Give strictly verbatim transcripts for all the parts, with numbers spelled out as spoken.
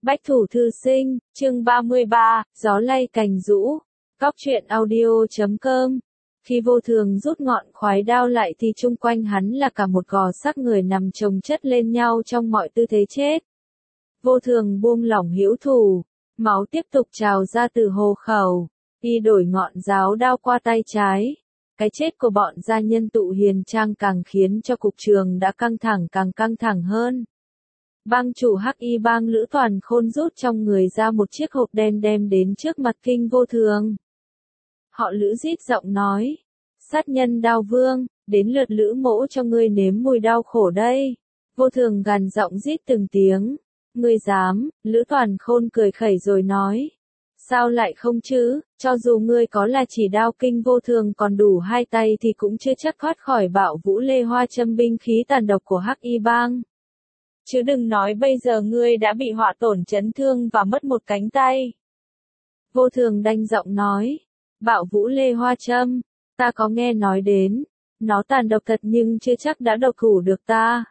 Bách thủ thư sinh, chương ba mươi ba, gió lay cành rũ. Cóc truyện audio chấm com. Khi Vô Thường rút ngọn khoái đao lại thì chung quanh hắn là cả một gò xác người nằm chồng chất lên nhau trong mọi tư thế chết. Vô Thường buông lỏng hữu thủ, máu tiếp tục trào ra từ hổ khẩu, y đổi ngọn giáo đao qua tay trái. Cái chết của bọn gia nhân tụ hiền trang càng khiến cho cục trường đã căng thẳng càng căng thẳng hơn. Bang chủ Hắc Y bang Lữ Toàn Khôn rút trong người ra một chiếc hộp đen đem đến trước mặt Kinh Vô Thường. Họ Lữ rít giọng nói, sát nhân đao vương, đến lượt Lữ mỗ cho ngươi nếm mùi đau khổ đây. Vô Thường gằn giọng rít từng tiếng, ngươi dám? Lữ Toàn Khôn cười khẩy rồi nói, sao lại không chứ, cho dù ngươi có là chỉ đao Kinh Vô Thường còn đủ hai tay thì cũng chưa chắc thoát khỏi bạo vũ lê hoa châm binh khí tàn độc của Hắc Y bang. Chứ đừng nói bây giờ ngươi đã bị họa tổn chấn thương và mất một cánh tay. Vô Thường đanh giọng nói, bạo vũ lê hoa châm, ta có nghe nói đến, nó tàn độc thật nhưng chưa chắc đã độc thủ được ta.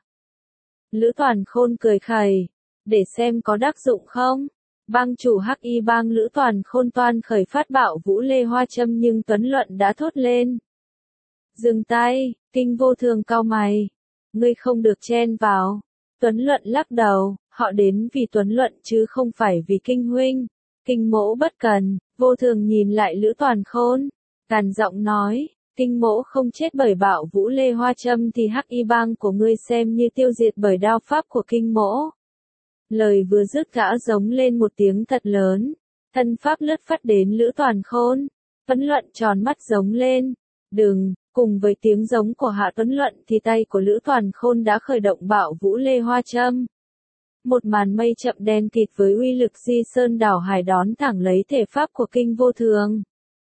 Lữ Toàn Khôn cười khẩy, để xem có đắc dụng không. Bang chủ Hắc Y bang Lữ Toàn Khôn toan khởi phát bạo vũ lê hoa châm nhưng Tuấn Luận đã thốt lên. Dừng tay, Kinh Vô Thường cau mày, ngươi không được chen vào. Tuấn Luận lắc đầu, họ đến vì Tuấn Luận chứ không phải vì Kinh huynh. Kinh mỗ bất cần. Vô Thường nhìn lại Lữ Toàn Khôn, gằn giọng nói, Kinh mỗ không chết bởi bạo vũ lê hoa châm thì Hắc Y bang của ngươi xem như tiêu diệt bởi đao pháp của Kinh mỗ. Lời vừa dứt gã giống lên một tiếng thật lớn, thân pháp lướt phắt đến Lữ Toàn Khôn. Tuấn Luận tròn mắt giống lên, đừng. Cùng với tiếng giống của Hạ Tuấn Luận thì tay của Lữ Toàn Khôn đã khởi động bạo vũ lê hoa châm. Một màn mây chậm đen kịt với uy lực di sơn đảo hải đón thẳng lấy thể pháp của Kinh Vô Thường.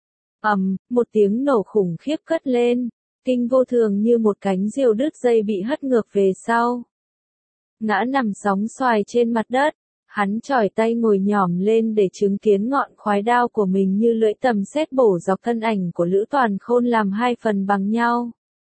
ầm, um, một tiếng nổ khủng khiếp cất lên, Kinh Vô Thường như một cánh diều đứt dây bị hất ngược về sau. Ngã nằm sóng xoài trên mặt đất. Hắn chỏi tay ngồi nhỏm lên để chứng kiến ngọn khoái đao của mình như lưỡi tầm sét bổ dọc thân ảnh của Lữ Toàn Khôn làm hai phần bằng nhau.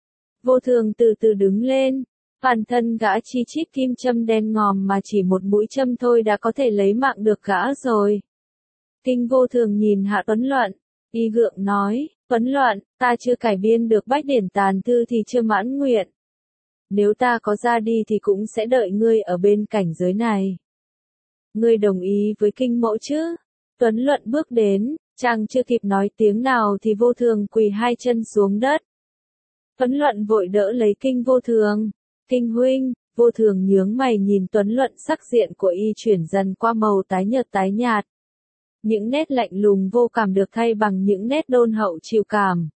Vô Thường từ từ đứng lên, bản thân gã chi chít kim châm đen ngòm mà chỉ một mũi châm thôi đã có thể lấy mạng được gã rồi. Kinh Vô Thường nhìn Hạ Tuấn Luận, y gượng nói, Tuấn Luận, ta chưa cải biên được bách điển tàn thư thì chưa mãn nguyện. Nếu ta có ra đi thì cũng sẽ đợi ngươi ở bên cảnh giới này. Ngươi đồng ý với Kinh mỗ chứ? Tuấn Luận bước đến, chàng chưa kịp nói tiếng nào thì Vô Thường quỳ hai chân xuống đất. Tuấn Luận vội đỡ lấy Kinh Vô Thường. Kinh huynh. Vô Thường nhướng mày nhìn Tuấn Luận, sắc diện của y chuyển dần qua màu tái nhợt tái nhạt. Những nét lạnh lùng vô cảm được thay bằng những nét đôn hậu chịu cảm.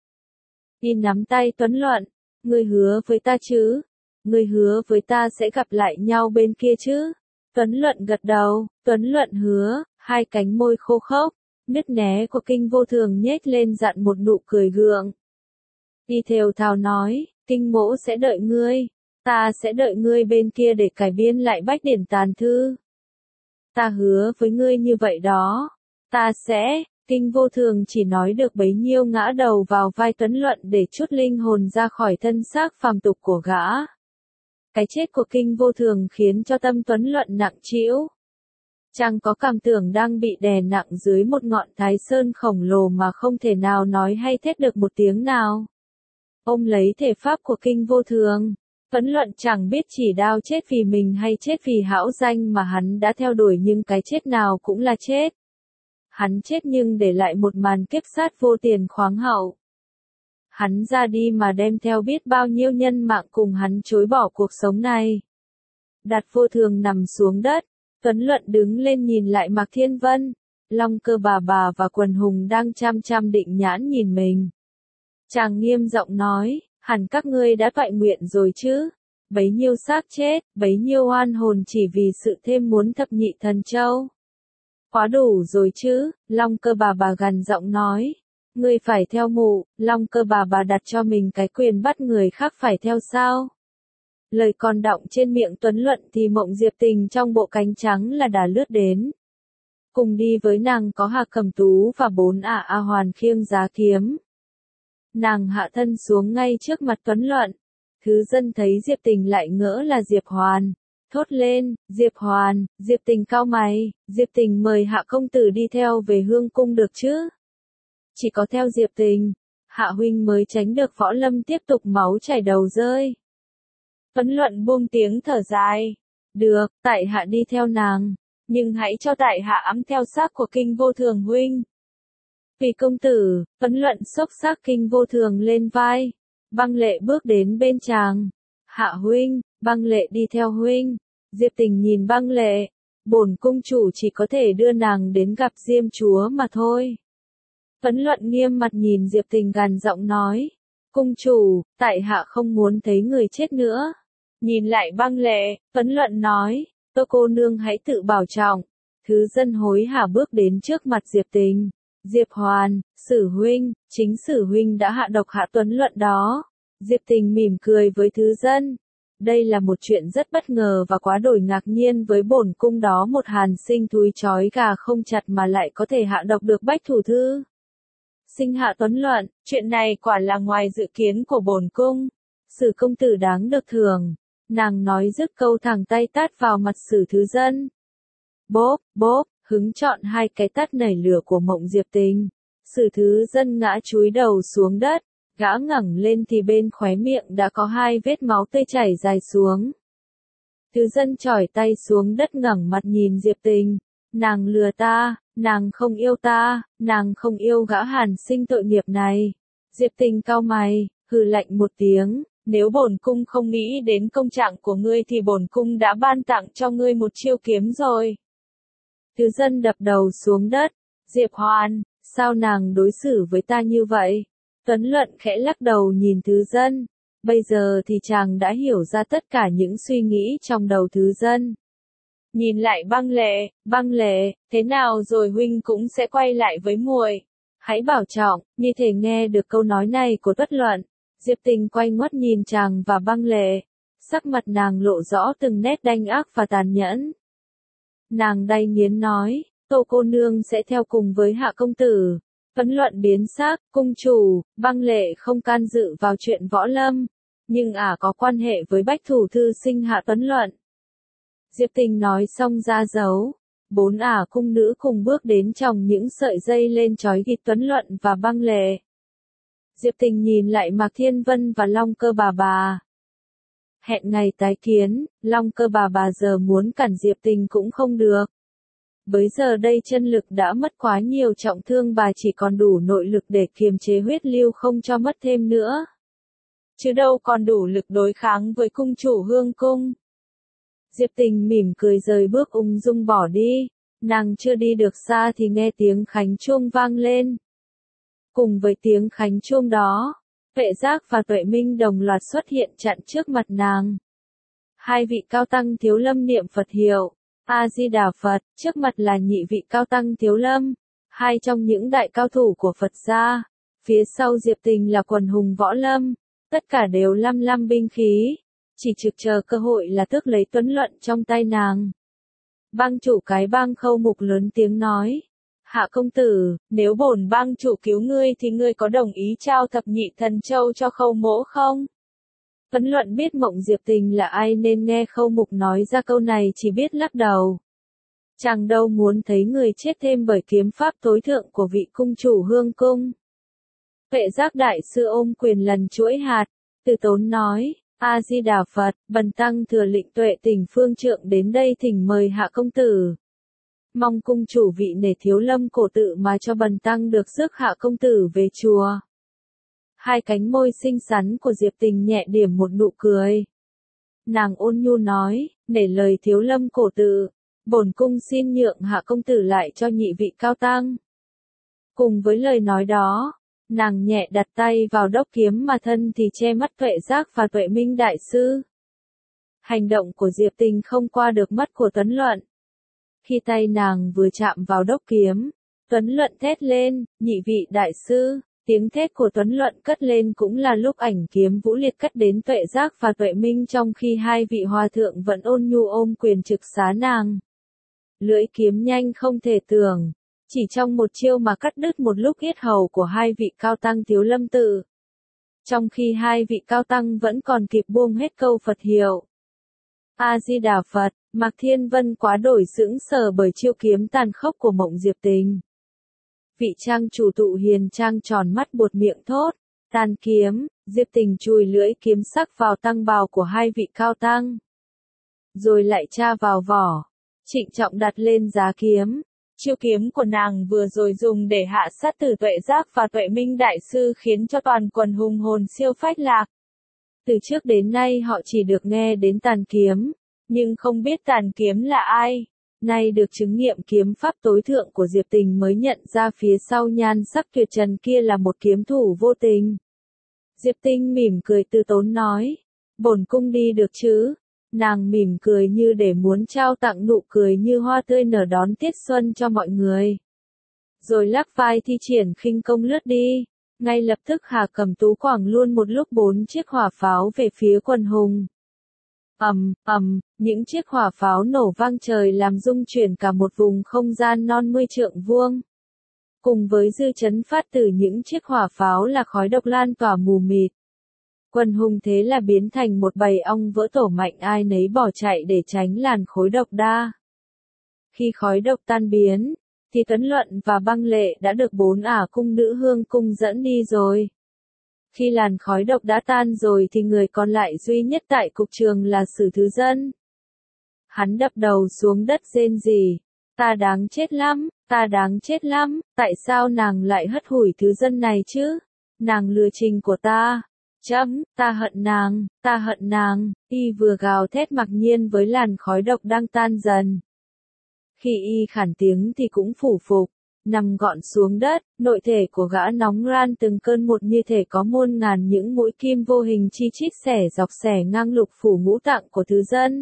Y nắm tay Tuấn Luận, ngươi hứa với ta chứ? Ngươi hứa với ta sẽ gặp lại nhau bên kia chứ? Tuấn Luận gật đầu, Tuấn Luận hứa, hai cánh môi khô khốc, nứt né của Kinh Vô Thường nhếch lên dặn một nụ cười gượng. Y thều thào nói, Kinh mỗ sẽ đợi ngươi, ta sẽ đợi ngươi bên kia để cải biên lại bách điển tàn thư. Ta hứa với ngươi như vậy đó, ta sẽ, Kinh Vô Thường chỉ nói được bấy nhiêu ngã đầu vào vai Tuấn Luận để trút linh hồn ra khỏi thân xác phàm tục của gã. Cái chết của Kinh Vô Thường khiến cho tâm Tuấn Luận nặng trĩu. Chàng có cảm tưởng đang bị đè nặng dưới một ngọn thái sơn khổng lồ mà không thể nào nói hay thét được một tiếng nào. Ôm lấy thể pháp của Kinh Vô Thường, Tuấn Luận chẳng biết chỉ đao chết vì mình hay chết vì hão danh mà hắn đã theo đuổi, nhưng cái chết nào cũng là chết. Hắn chết nhưng để lại một màn kiếp sát vô tiền khoáng hậu. Hắn ra đi mà đem theo biết bao nhiêu nhân mạng cùng hắn chối bỏ cuộc sống này. Đặt Vô Thường nằm xuống đất, Tuấn Luận đứng lên nhìn lại Mạc Thiên Vân, Long Cơ bà bà và Quần Hùng đang chăm chăm định nhãn nhìn mình. Chàng nghiêm giọng nói, hẳn các ngươi đã toại nguyện rồi chứ? Bấy nhiêu xác chết, bấy nhiêu oan hồn chỉ vì sự thêm muốn thập nhị thần châu. Quá đủ rồi chứ? Long Cơ bà bà gằn giọng nói. Ngươi phải theo mụ. Long Cơ bà bà đặt cho mình cái quyền bắt người khác phải theo sao? Lời còn đọng trên miệng Tuấn Luận thì Mộng Diệp Tình trong bộ cánh trắng là đã lướt đến. Cùng đi với nàng có Hà Cẩm Tú và bốn ả A Hoàn khiêng giá kiếm. Nàng hạ thân xuống ngay trước mặt Tuấn Luận. Thứ dân thấy Diệp Tình lại ngỡ là Diệp Hoàn. thốt lên, Diệp Hoàn, Diệp Tình cau mày, Diệp Tình mời Hạ công tử đi theo về Hương cung được chứ? Chỉ có theo Diệp Tình, Hạ huynh mới tránh được Võ Lâm tiếp tục máu chảy đầu rơi. Tuấn Luận buông tiếng thở dài, được, tại hạ đi theo nàng, nhưng hãy cho tại hạ ẵm theo xác của Kinh Vô Thường huynh. Vì công tử, Tuấn Luận xốc xác Kinh Vô Thường lên vai, Băng Lệ bước đến bên chàng. Hạ huynh, Băng Lệ đi theo huynh. Diệp Tình nhìn Băng Lệ, bổn cung chủ chỉ có thể đưa nàng đến gặp Diêm chúa mà thôi. Tuấn Luận nghiêm mặt nhìn Diệp Tình gằn giọng nói, cung chủ, tại hạ không muốn thấy người chết nữa. Nhìn lại Băng Lệ, Tuấn Luận nói, Tô cô nương hãy tự bảo trọng. Thứ dân hối hả bước đến trước mặt Diệp Tình. Diệp Hoàn, Sử huynh, chính Sử huynh đã hạ độc Hạ Tuấn Luận đó. Diệp Tình mỉm cười với thứ dân. Đây là một chuyện rất bất ngờ và quá đổi ngạc nhiên với bổn cung đó, một hàn sinh thúi chói gà không chặt mà lại có thể hạ độc được Bách thủ thư sinh Hạ Tuấn Luận, chuyện này quả là ngoài dự kiến của bổn cung. Sử công tử đáng được thưởng. Nàng nói dứt câu thẳng tay tát vào mặt Sử thứ dân. Bốp, bốp, hứng chọn hai cái tát nảy lửa của Mộng Diệp Tình. Sử thứ dân ngã chúi đầu xuống đất, gã ngẩng lên thì bên khóe miệng đã có hai vết máu tươi chảy dài xuống. Thứ dân chỏi tay xuống đất ngẩng mặt nhìn Diệp Tình. Nàng lừa ta, nàng không yêu ta, nàng không yêu gã hàn sinh tội nghiệp này. Diệp Tình cau mày, hừ lạnh một tiếng. Nếu bổn cung không nghĩ đến công trạng của ngươi thì bổn cung đã ban tặng cho ngươi một chiêu kiếm rồi. Thứ dân đập đầu xuống đất. Diệp Hoàn, sao nàng đối xử với ta như vậy? Tuấn Luận khẽ lắc đầu nhìn thứ dân. Bây giờ thì chàng đã hiểu ra tất cả những suy nghĩ trong đầu thứ dân. Nhìn lại Băng Lệ, Băng Lệ, thế nào rồi huynh cũng sẽ quay lại với muội. Hãy bảo trọng. Như thể nghe được câu nói này của Tuấn Luận, Diệp Tình quay ngoắt nhìn chàng và Băng Lệ. Sắc mặt nàng lộ rõ từng nét đanh ác và tàn nhẫn. Nàng đay nghiến nói, Tô cô nương sẽ theo cùng với Hạ công tử. Tuấn Luận biến sắc, cung chủ, Băng Lệ không can dự vào chuyện võ lâm, nhưng ả có quan hệ với Bách thủ thư sinh Hạ Tuấn Luận. Diệp Tình nói xong ra dấu. Bốn ả cung nữ cùng bước đến chồng những sợi dây lên trói gịt Tuấn Luận và Băng Lệ. Diệp Tình nhìn lại Mạc Thiên Vân và Long Cơ bà bà. Hẹn ngày tái kiến, Long Cơ bà bà giờ muốn cản Diệp Tình cũng không được. Bấy giờ đây chân lực đã mất quá nhiều, trọng thương bà chỉ còn đủ nội lực để kiềm chế huyết lưu không cho mất thêm nữa. Chứ đâu còn đủ lực đối kháng với cung chủ Hương cung. Diệp Tình mỉm cười rời bước ung dung bỏ đi. Nàng chưa đi được xa thì nghe tiếng khánh chuông vang lên. Cùng với tiếng khánh chuông đó, Tuệ Giác và Tuệ Minh đồng loạt xuất hiện chặn trước mặt nàng. Hai vị cao tăng Thiếu Lâm niệm Phật hiệu, A-di-đà Phật, trước mặt là nhị vị cao tăng Thiếu Lâm, hai trong những đại cao thủ của Phật gia. Phía sau Diệp Tình là quần hùng võ lâm, tất cả đều lăm lăm binh khí, chỉ trực chờ cơ hội là tước lấy Tuấn Luận trong tay nàng. Bang chủ cái bang Khâu Mục lớn tiếng nói, Hạ công tử, nếu bổn bang chủ cứu ngươi thì ngươi có đồng ý trao thập nhị thần châu cho Khâu mỗ không? Tuấn Luận biết Mộng Diệp Tình là ai nên nghe Khâu Mục nói ra câu này chỉ biết lắc đầu. Chàng đâu muốn thấy người chết thêm bởi kiếm pháp tối thượng của vị cung chủ Hương cung. Tuệ Giác đại sư ôm quyền lần chuỗi hạt, từ tốn nói, A-di-đà Phật, bần tăng thừa lệnh Tuệ Tình phương trượng đến đây thỉnh mời Hạ công tử. Mong cung chủ vị nể Thiếu Lâm cổ tự mà cho bần tăng được rước Hạ công tử về chùa. Hai cánh môi xinh xắn của Diệp Tình nhẹ điểm một nụ cười. Nàng ôn nhu nói, nể lời Thiếu Lâm cổ tự, bổn cung xin nhượng Hạ công tử lại cho nhị vị cao tăng. Cùng với lời nói đó, nàng nhẹ đặt tay vào đốc kiếm mà thân thì che mắt Tuệ Giác và Tuệ Minh đại sư. Hành động của Diệp Tình không qua được mắt của Tuấn Luận. Khi tay nàng vừa chạm vào đốc kiếm, Tuấn Luận thét lên, nhị vị đại sư. Tiếng thét của Tuấn Luận cất lên cũng là lúc ảnh kiếm vũ liệt cất đến Tuệ Giác và Tuệ Minh, trong khi hai vị hòa thượng vẫn ôn nhu ôm quyền trực xá nàng. Lưỡi kiếm nhanh không thể tưởng, chỉ trong một chiêu mà cắt đứt một lúc yết hầu của hai vị cao tăng Thiếu Lâm tự. Trong khi hai vị cao tăng vẫn còn kịp buông hết câu Phật hiệu. A Di Đà Phật, Mạc Thiên Vân quá đổi sững sờ bởi chiêu kiếm tàn khốc của Mộng Diệp Tình. Vị trang chủ Tụ Hiền Trang tròn mắt buột miệng thốt, tàn kiếm. Diệp Tình chùi lưỡi kiếm sắc vào tăng bào của hai vị cao tăng, rồi lại tra vào vỏ, trịnh trọng đặt lên giá kiếm. Chiêu kiếm của nàng vừa rồi dùng để hạ sát Tử Tuệ Giác và Tuệ Minh Đại Sư khiến cho toàn quần hùng hồn siêu phách lạc. Từ trước đến nay họ chỉ được nghe đến tàn kiếm, nhưng không biết tàn kiếm là ai. Nay được chứng nghiệm kiếm pháp tối thượng của Diệp Tình mới nhận ra phía sau nhan sắc tuyệt trần kia là một kiếm thủ vô tình. Diệp Tinh mỉm cười từ tốn nói, bổn cung đi được chứ? Nàng mỉm cười như để muốn trao tặng nụ cười như hoa tươi nở đón tiết xuân cho mọi người. Rồi lắc vai thi triển khinh công lướt đi. Ngay lập tức Hà Cầm Tú quẳng luôn một lúc bốn chiếc hỏa pháo về phía quần hùng. Ầm, ầm, những chiếc hỏa pháo nổ vang trời làm rung chuyển cả một vùng không gian non mươi trượng vuông. Cùng với dư chấn phát từ những chiếc hỏa pháo là khói độc lan tỏa mù mịt. Quần hùng thế là biến thành một bầy ong vỡ tổ mạnh, ai nấy bỏ chạy để tránh làn khói độc đa. Khi khói độc tan biến, thì Tuấn Luận và Băng Lệ đã được bốn ả cung nữ hương cung dẫn đi rồi. Khi làn khói độc đã tan rồi thì người còn lại duy nhất tại cục trường là Sử Thứ Dân. Hắn đập đầu xuống đất rên rỉ, ta đáng chết lắm, ta đáng chết lắm, tại sao nàng lại hất hủi Thứ Dân này chứ? Nàng lừa Trình của ta. Chấm, ta hận nàng, ta hận nàng. Y vừa gào thét mặc nhiên với làn khói độc đang tan dần. Khi y khản tiếng thì cũng phủ phục, nằm gọn xuống đất, nội thể của gã nóng ran từng cơn một như thể có muôn ngàn những mũi kim vô hình chi chít xẻ dọc xẻ ngang lục phủ ngũ tạng của Thứ Dân.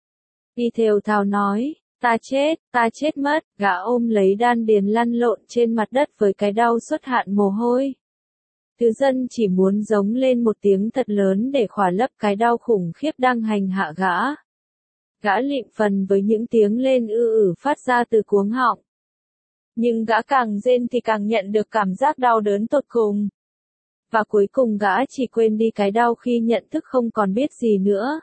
Y thều thào nói, ta chết, ta chết mất, gã ôm lấy đan điền lăn lộn trên mặt đất với cái đau xuất hạn mồ hôi. Thứ Dân chỉ muốn giống lên một tiếng thật lớn để khỏa lấp cái đau khủng khiếp đang hành hạ gã. Gã lịm phần với những tiếng lên ư ử phát ra từ cuống họng. Nhưng gã càng rên thì càng nhận được cảm giác đau đớn tột cùng. Và cuối cùng gã chỉ quên đi cái đau khi nhận thức không còn biết gì nữa.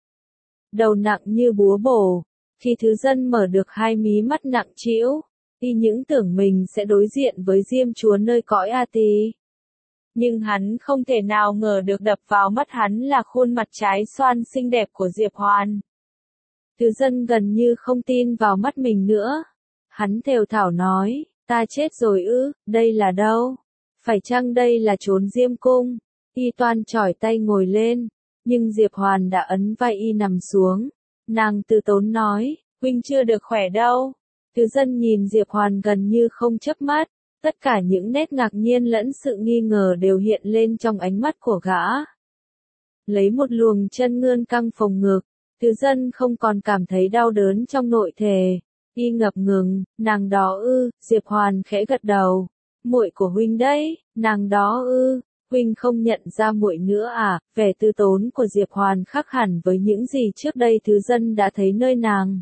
Đầu nặng như búa bổ, khi Thứ Dân mở được hai mí mắt nặng trĩu, y những tưởng mình sẽ đối diện với Diêm Chúa nơi cõi A Tỳ. Nhưng hắn không thể nào ngờ được đập vào mắt hắn là khuôn mặt trái xoan xinh đẹp của Diệp Hoàn. Thứ Dân gần như không tin vào mắt mình nữa. Hắn thều thào nói, ta chết rồi ư, đây là đâu? Phải chăng đây là chốn Diêm Cung? Y toan chỏi tay ngồi lên, nhưng Diệp Hoàn đã ấn vai y nằm xuống. Nàng từ tốn nói, huynh chưa được khỏe đâu. Thứ Dân nhìn Diệp Hoàn gần như không chớp mắt, tất cả những nét ngạc nhiên lẫn sự nghi ngờ đều hiện lên trong ánh mắt của gã. Lấy một luồng chân ngươn căng phồng ngực, Thứ Dân không còn cảm thấy đau đớn trong nội thể. Y ngập ngừng, nàng đó ư? Diệp Hoàn khẽ gật đầu. Muội của huynh đấy, nàng đó ư? Huynh không nhận ra muội nữa à? Vẻ tư tốn của Diệp Hoàn khác hẳn với những gì trước đây Thứ Dân đã thấy nơi nàng.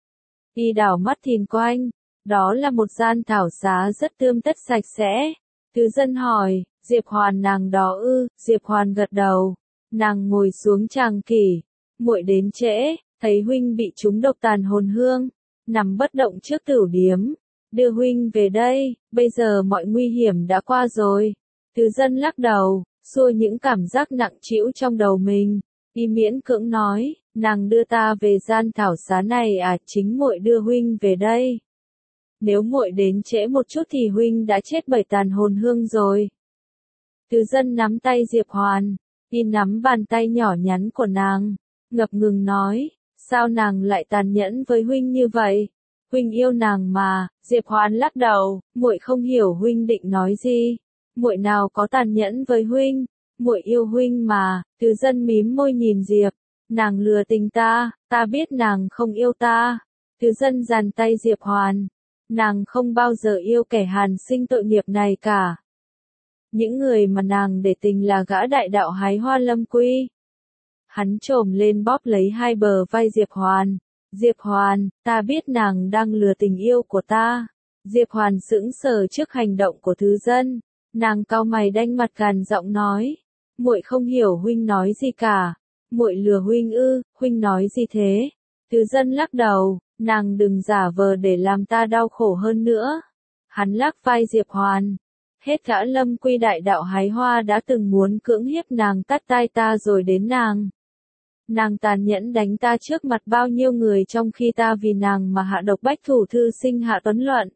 Y đảo mắt nhìn quanh, đó là một gian thảo xá rất tươm tất sạch sẽ. Thứ Dân hỏi, Diệp Hoàn nàng đó ư? Diệp Hoàn gật đầu. Nàng ngồi xuống tràng kỷ. Muội đến trễ, thấy huynh bị trúng độc tàn hồn hương, nằm bất động trước tửu điếm, đưa huynh về đây, bây giờ mọi nguy hiểm đã qua rồi. Thứ Dân lắc đầu, xua những cảm giác nặng trĩu trong đầu mình, y miễn cưỡng nói, nàng đưa ta về gian thảo xá này à? Chính muội đưa huynh về đây. Nếu muội đến trễ một chút thì huynh đã chết bởi tàn hồn hương rồi. Thứ Dân nắm tay Diệp Hoàn, y nắm bàn tay nhỏ nhắn của nàng, ngập ngừng nói, sao nàng lại tàn nhẫn với huynh như vậy? Huynh yêu nàng mà. Diệp Hoàn lắc đầu, muội không hiểu huynh định nói gì. Muội nào có tàn nhẫn với huynh, muội yêu huynh mà. Thứ Dân mím môi nhìn Diệp, nàng lừa tình ta, ta biết nàng không yêu ta. Thứ Dân giằng tay Diệp Hoàn, nàng không bao giờ yêu kẻ hàn sinh tội nghiệp này cả. Những người mà nàng để tình là gã đại đạo hái hoa lâm quy. Hắn chồm lên bóp lấy hai bờ vai Diệp Hoàn. Diệp Hoàn, ta biết nàng đang lừa tình yêu của ta. Diệp Hoàn sững sờ trước hành động của Thứ Dân. Nàng cau mày đanh mặt gằn giọng nói, muội không hiểu huynh nói gì cả. muội lừa huynh ư, huynh nói gì thế? Từ Dân lắc đầu, nàng đừng giả vờ để làm ta đau khổ hơn nữa. Hắn lắc vai Diệp Hoàn. Hết gã Lâm Quy đại đạo hái hoa đã từng muốn cưỡng hiếp nàng tát tai ta rồi đến nàng. Nàng tàn nhẫn đánh ta trước mặt bao nhiêu người trong khi ta vì nàng mà hạ độc bách thủ thư sinh Hạ Tuấn Luận.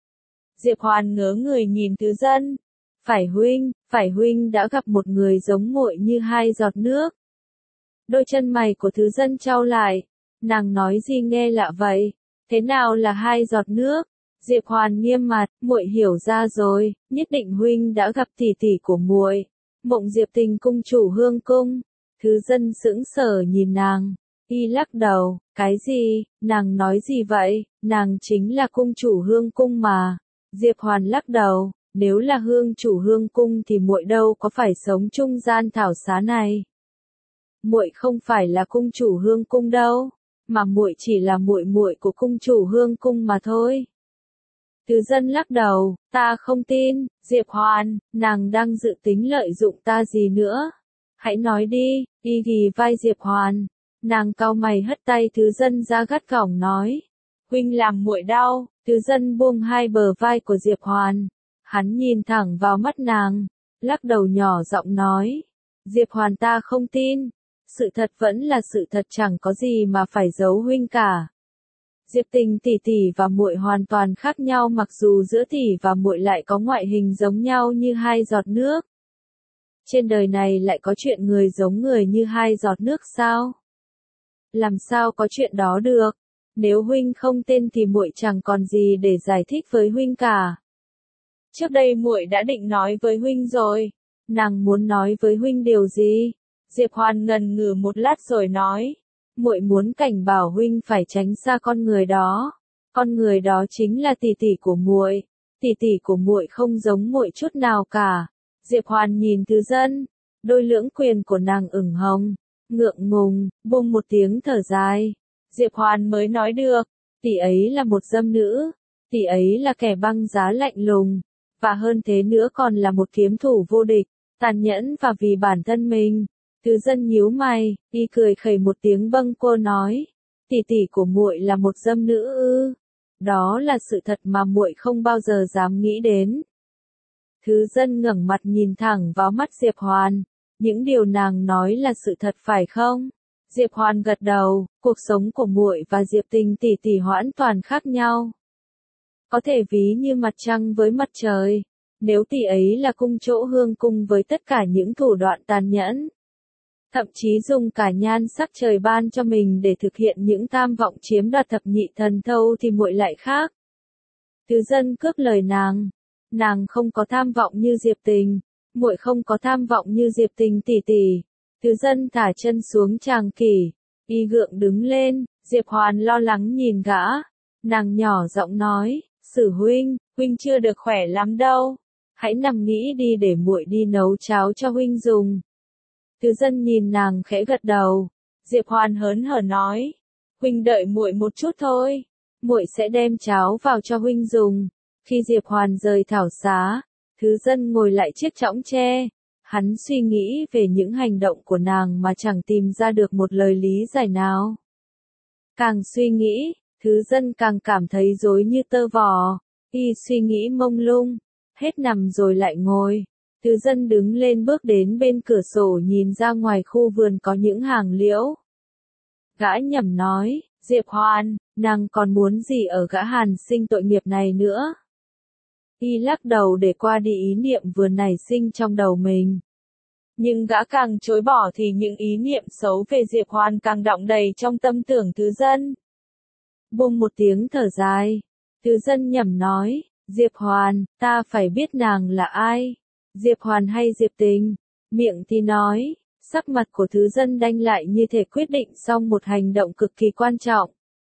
Diệp Hoàn ngớ người nhìn Từ Dân. Phải huynh, phải huynh đã gặp một người giống muội như hai giọt nước. Đôi chân mày của Từ Dân chau lại. Nàng nói gì nghe lạ vậy? Thế nào là hai giọt nước? Diệp Hoàn nghiêm mặt, muội hiểu ra rồi, nhất định huynh đã gặp tỷ tỷ của muội, Mộng Diệp Tình cung chủ Hương cung. Thứ Dân sững sờ nhìn nàng, y lắc đầu, cái gì, nàng nói gì vậy, nàng chính là cung chủ Hương cung mà. Diệp Hoàn lắc đầu, nếu là hương chủ Hương cung thì muội đâu có phải sống chung gian thảo xá này. Muội không phải là cung chủ Hương cung đâu, mà muội chỉ là muội muội của cung chủ Hương cung mà thôi. Từ Dân lắc đầu, ta không tin, Diệp Hoàn, nàng đang dự tính lợi dụng ta gì nữa? Hãy nói đi, y ghì vai Diệp Hoàn. Nàng cau mày hất tay Từ Dân ra gắt gỏng nói. Huynh làm muội đau. Từ Dân buông hai bờ vai của Diệp Hoàn. Hắn nhìn thẳng vào mắt nàng, lắc đầu nhỏ giọng nói. Diệp Hoàn ta không tin. Sự thật vẫn là sự thật, chẳng có gì mà phải giấu huynh cả. Diệp Tình tỷ tỷ và muội hoàn toàn khác nhau, mặc dù giữa tỷ và muội lại có ngoại hình giống nhau như hai giọt nước. Trên đời này lại có chuyện người giống người như hai giọt nước sao? Làm sao có chuyện đó được? Nếu huynh không tin thì muội chẳng còn gì để giải thích với huynh cả. Trước đây muội đã định nói với huynh rồi. Nàng muốn nói với huynh điều gì? Diệp Hoàn ngần ngừ một lát rồi nói. Muội muốn cảnh bảo huynh phải tránh xa con người đó. Con người đó chính là tỷ tỷ của muội. Tỷ tỷ của muội không giống muội chút nào cả. Diệp Hoàn nhìn Từ Dân, đôi lưỡng quyền của nàng ửng hồng, ngượng ngùng, buông một tiếng thở dài. Diệp Hoàn mới nói được, tỷ ấy là một dâm nữ, tỷ ấy là kẻ băng giá lạnh lùng, và hơn thế nữa còn là một kiếm thủ vô địch, tàn nhẫn và vì bản thân mình. Từ Dân nhíu mày, y cười khẩy một tiếng bâng quơ nói, tỷ tỷ của muội là một dâm nữ ư? Đó là sự thật mà muội không bao giờ dám nghĩ đến. Thứ Dân ngẩng mặt nhìn thẳng vào mắt Diệp Hoàn, những điều nàng nói là sự thật phải không? Diệp Hoàn gật đầu, cuộc sống của muội và Diệp Tình tỷ tỷ hoàn toàn khác nhau. Có thể ví như mặt trăng với mặt trời, nếu tỷ ấy là cung chỗ Hương cung với tất cả những thủ đoạn tàn nhẫn, thậm chí dùng cả nhan sắc trời ban cho mình để thực hiện những tham vọng chiếm đoạt thập nhị thần thâu thì muội lại khác. Từ Dân cướp lời nàng. Nàng không có tham vọng như Diệp Tình, muội không có tham vọng như Diệp Tình tỷ tỷ. Từ Dân thả chân xuống tràng kỷ, y gượng đứng lên, Diệp Hoàn lo lắng nhìn gã. Nàng nhỏ giọng nói, Sử huynh, huynh chưa được khỏe lắm đâu. Hãy nằm nghỉ đi để muội đi nấu cháo cho huynh dùng. Từ Dân nhìn nàng khẽ gật đầu. Diệp Hoàn hớn hở nói, huynh đợi muội một chút thôi, muội sẽ đem cháo vào cho huynh dùng. Khi Diệp Hoàn rời thảo xá, Thứ Dân ngồi lại chiếc chõng tre. Hắn suy nghĩ về những hành động của nàng mà chẳng tìm ra được một lời lý giải nào. Càng suy nghĩ, Thứ Dân càng cảm thấy rối như tơ vò. Y suy nghĩ mông lung, hết nằm rồi lại ngồi. Thứ Dân đứng lên bước đến bên cửa sổ nhìn ra ngoài khu vườn có những hàng liễu. Gã nhẩm nói, Diệp Hoàn, nàng còn muốn gì ở gã Hàn sinh tội nghiệp này nữa? Y lắc đầu để qua đi ý niệm vừa nảy sinh trong đầu mình. Nhưng gã càng chối bỏ thì những ý niệm xấu về Diệp Hoàn càng đọng đầy trong tâm tưởng Thứ Dân. Buông một tiếng thở dài, Thứ Dân nhẩm nói, Diệp Hoàn, ta phải biết nàng là ai? Diệp Hoàn hay Diệp Tình? Miệng thì nói, sắc mặt của Thứ Dân đanh lại như thể quyết định xong một hành động cực kỳ quan trọng.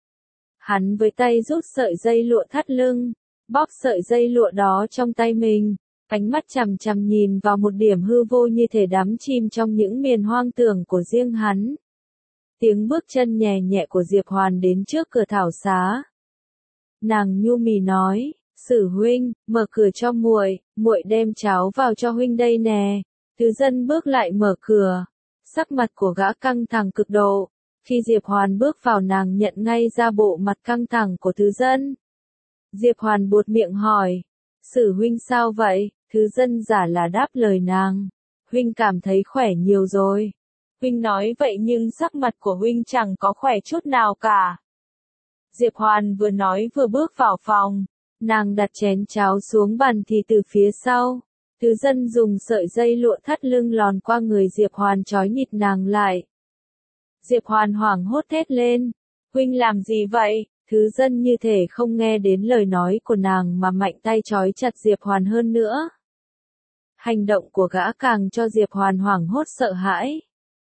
Hắn với tay rút sợi dây lụa thắt lưng, bóp sợi dây lụa đó trong tay mình, ánh mắt chằm chằm nhìn vào một điểm hư vô như thể đắm chìm trong những miền hoang tưởng của riêng hắn. Tiếng bước chân nhẹ nhẹ của Diệp Hoàn đến trước cửa thảo xá. Nàng nhu mì nói, Sử huynh, mở cửa cho muội, muội đem cháo vào cho huynh đây nè. Thứ Dân bước lại mở cửa. Sắc mặt của gã căng thẳng cực độ. Khi Diệp Hoàn bước vào nàng nhận ngay ra bộ mặt căng thẳng của Thứ Dân. Diệp Hoàn buột miệng hỏi. Sử huynh sao vậy? Thứ Dân giả là đáp lời nàng. Huynh cảm thấy khỏe nhiều rồi. Huynh nói vậy nhưng sắc mặt của huynh chẳng có khỏe chút nào cả. Diệp Hoàn vừa nói vừa bước vào phòng. Nàng đặt chén cháo xuống bàn thì từ phía sau. Thứ Dân dùng sợi dây lụa thắt lưng lòn qua người Diệp Hoàn trói nhịt nàng lại. Diệp Hoàn hoảng hốt thét lên. Huynh làm gì vậy? Thứ Dân như thể không nghe đến lời nói của nàng mà mạnh tay trói chặt Diệp Hoàn hơn nữa. Hành động của gã càng cho Diệp Hoàn hoảng hốt sợ hãi.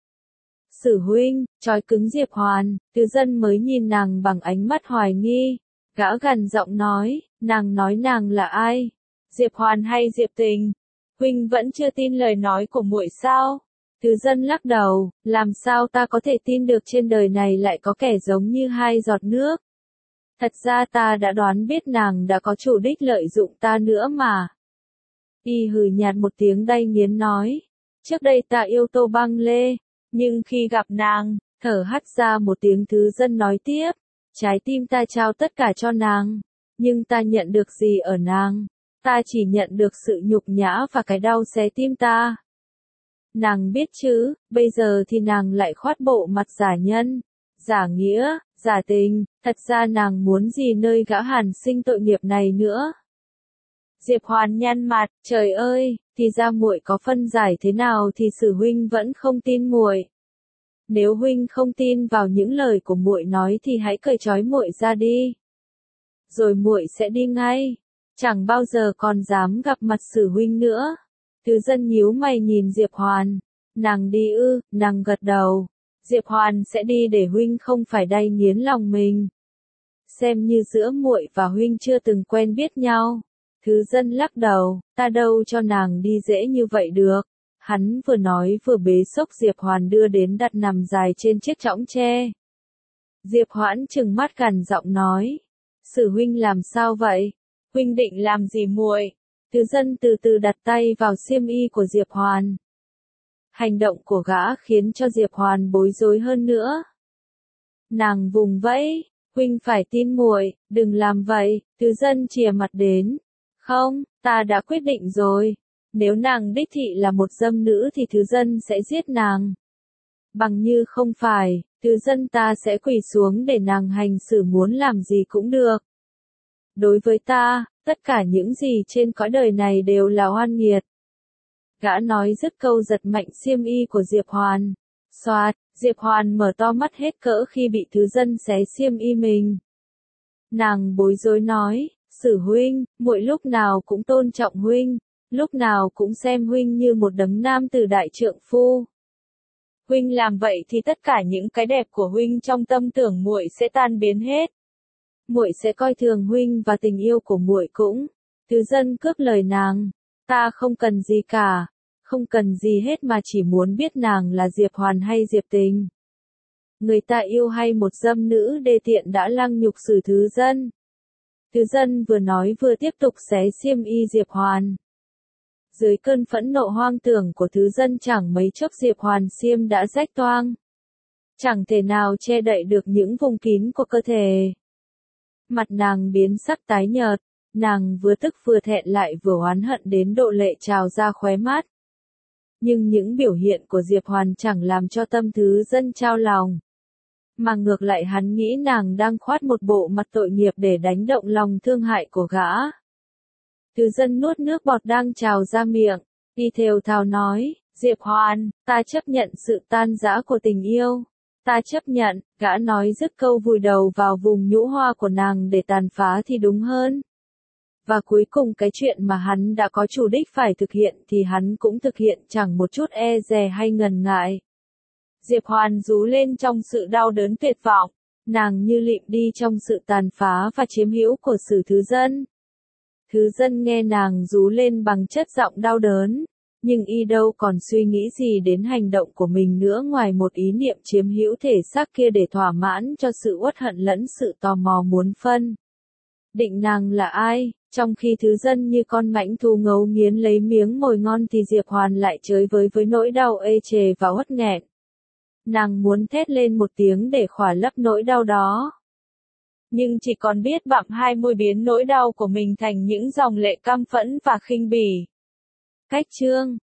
Sử huynh, trói cứng Diệp Hoàn, Thứ Dân mới nhìn nàng bằng ánh mắt hoài nghi. Gã gằn giọng nói, nàng nói nàng là ai? Diệp Hoàn hay Diệp Tình? Huynh vẫn chưa tin lời nói của muội sao? Thứ Dân lắc đầu, làm sao ta có thể tin được trên đời này lại có kẻ giống như hai giọt nước? Thật ra ta đã đoán biết nàng đã có chủ đích lợi dụng ta nữa mà. Y hừ nhạt một tiếng đay nghiến nói, trước đây ta yêu Tô Băng Lê, nhưng khi gặp nàng, thở hắt ra một tiếng. Thứ Dân nói tiếp, trái tim ta trao tất cả cho nàng, nhưng ta nhận được gì ở nàng? Ta chỉ nhận được sự nhục nhã và cái đau xé tim ta. Nàng biết chứ, bây giờ thì nàng lại khoát bộ mặt giả nhân, giả nghĩa, giả tình, thật ra nàng muốn gì nơi gã Hàn Sinh tội nghiệp này nữa. Diệp Hoàn nhăn mặt, trời ơi, thì ra muội có phân giải thế nào thì Sử huynh vẫn không tin muội. Nếu huynh không tin vào những lời của muội nói thì hãy cởi trói muội ra đi. Rồi muội sẽ đi ngay, chẳng bao giờ còn dám gặp mặt Sử huynh nữa. Thứ Dân nhíu mày nhìn Diệp Hoàn, nàng đi ư? Nàng gật đầu. Diệp Hoàn sẽ đi để huynh không phải đay nghiến lòng mình. Xem như giữa muội và huynh chưa từng quen biết nhau. Thứ Dân lắc đầu, ta đâu cho nàng đi dễ như vậy được. Hắn vừa nói vừa bế xốc Diệp Hoàn đưa đến đặt nằm dài trên chiếc chõng tre. Diệp Hoãn trừng mắt gằn giọng nói, Sử huynh làm sao vậy? Huynh định làm gì muội? Thứ Dân từ từ đặt tay vào xiêm y của Diệp Hoàn. Hành động của gã khiến cho Diệp Hoàn bối rối hơn nữa. Nàng vùng vẫy, huynh phải tin muội, đừng làm vậy. Thứ Dân chìa mặt đến. Không, ta đã quyết định rồi. Nếu nàng đích thị là một dâm nữ thì Thứ Dân sẽ giết nàng. Bằng như không phải, Thứ Dân ta sẽ quỳ xuống để nàng hành xử, muốn làm gì cũng được. Đối với ta, tất cả những gì trên cõi đời này đều là oan nghiệt. Gã nói dứt câu giật mạnh xiêm y của Diệp Hoàn. Xoạt, Diệp Hoàn mở to mắt hết cỡ khi bị Thứ Dân xé xiêm y mình. Nàng bối rối nói, Sử huynh, muội lúc nào cũng tôn trọng huynh, lúc nào cũng xem huynh như một đấng nam tử đại trượng phu. Huynh làm vậy thì tất cả những cái đẹp của huynh trong tâm tưởng muội sẽ tan biến hết. Muội sẽ coi thường huynh và tình yêu của muội cũng. Thứ Dân cướp lời nàng, ta không cần gì cả, không cần gì hết mà chỉ muốn biết nàng là Diệp Hoàn hay Diệp Tình. Người ta yêu hay một dâm nữ đê tiện đã lăng nhục xử Thứ Dân. Thứ Dân vừa nói vừa tiếp tục xé xiêm y Diệp Hoàn. Dưới cơn phẫn nộ hoang tưởng của Thứ Dân chẳng mấy chốc Diệp Hoàn xiêm đã rách toang. Chẳng thể nào che đậy được những vùng kín của cơ thể. Mặt nàng biến sắc tái nhợt, nàng vừa tức vừa thẹn lại vừa oán hận đến độ lệ trào ra khóe mắt. Nhưng những biểu hiện của Diệp Hoàn chẳng làm cho tâm Thứ Dân trao lòng. Mà ngược lại hắn nghĩ nàng đang khoát một bộ mặt tội nghiệp để đánh động lòng thương hại của gã. Thứ Dân nuốt nước bọt đang trào ra miệng, y thều thào nói, Diệp Hoàn, ta chấp nhận sự tan rã của tình yêu. Ta chấp nhận, gã nói dứt câu vùi đầu vào vùng nhũ hoa của nàng để tàn phá thì đúng hơn. Và cuối cùng cái chuyện mà hắn đã có chủ đích phải thực hiện thì hắn cũng thực hiện chẳng một chút e dè hay ngần ngại. Diệp Hoàn rú lên trong sự đau đớn tuyệt vọng, nàng như lịm đi trong sự tàn phá và chiếm hữu của Sử Thứ Dân. Thứ Dân nghe nàng rú lên bằng chất giọng đau đớn, nhưng y đâu còn suy nghĩ gì đến hành động của mình nữa ngoài một ý niệm chiếm hữu thể xác kia để thỏa mãn cho sự uất hận lẫn sự tò mò muốn phân định nàng là ai. Trong khi Thứ Dân như con mãnh thú ngấu nghiến lấy miếng mồi ngon thì Diệp Hoàn lại chới với với nỗi đau ê chề và uất nghẹn. Nàng muốn thét lên một tiếng để khỏa lấp nỗi đau đó. Nhưng chỉ còn biết bặm hai môi biến nỗi đau của mình thành những dòng lệ căm phẫn và khinh bỉ. Cách chương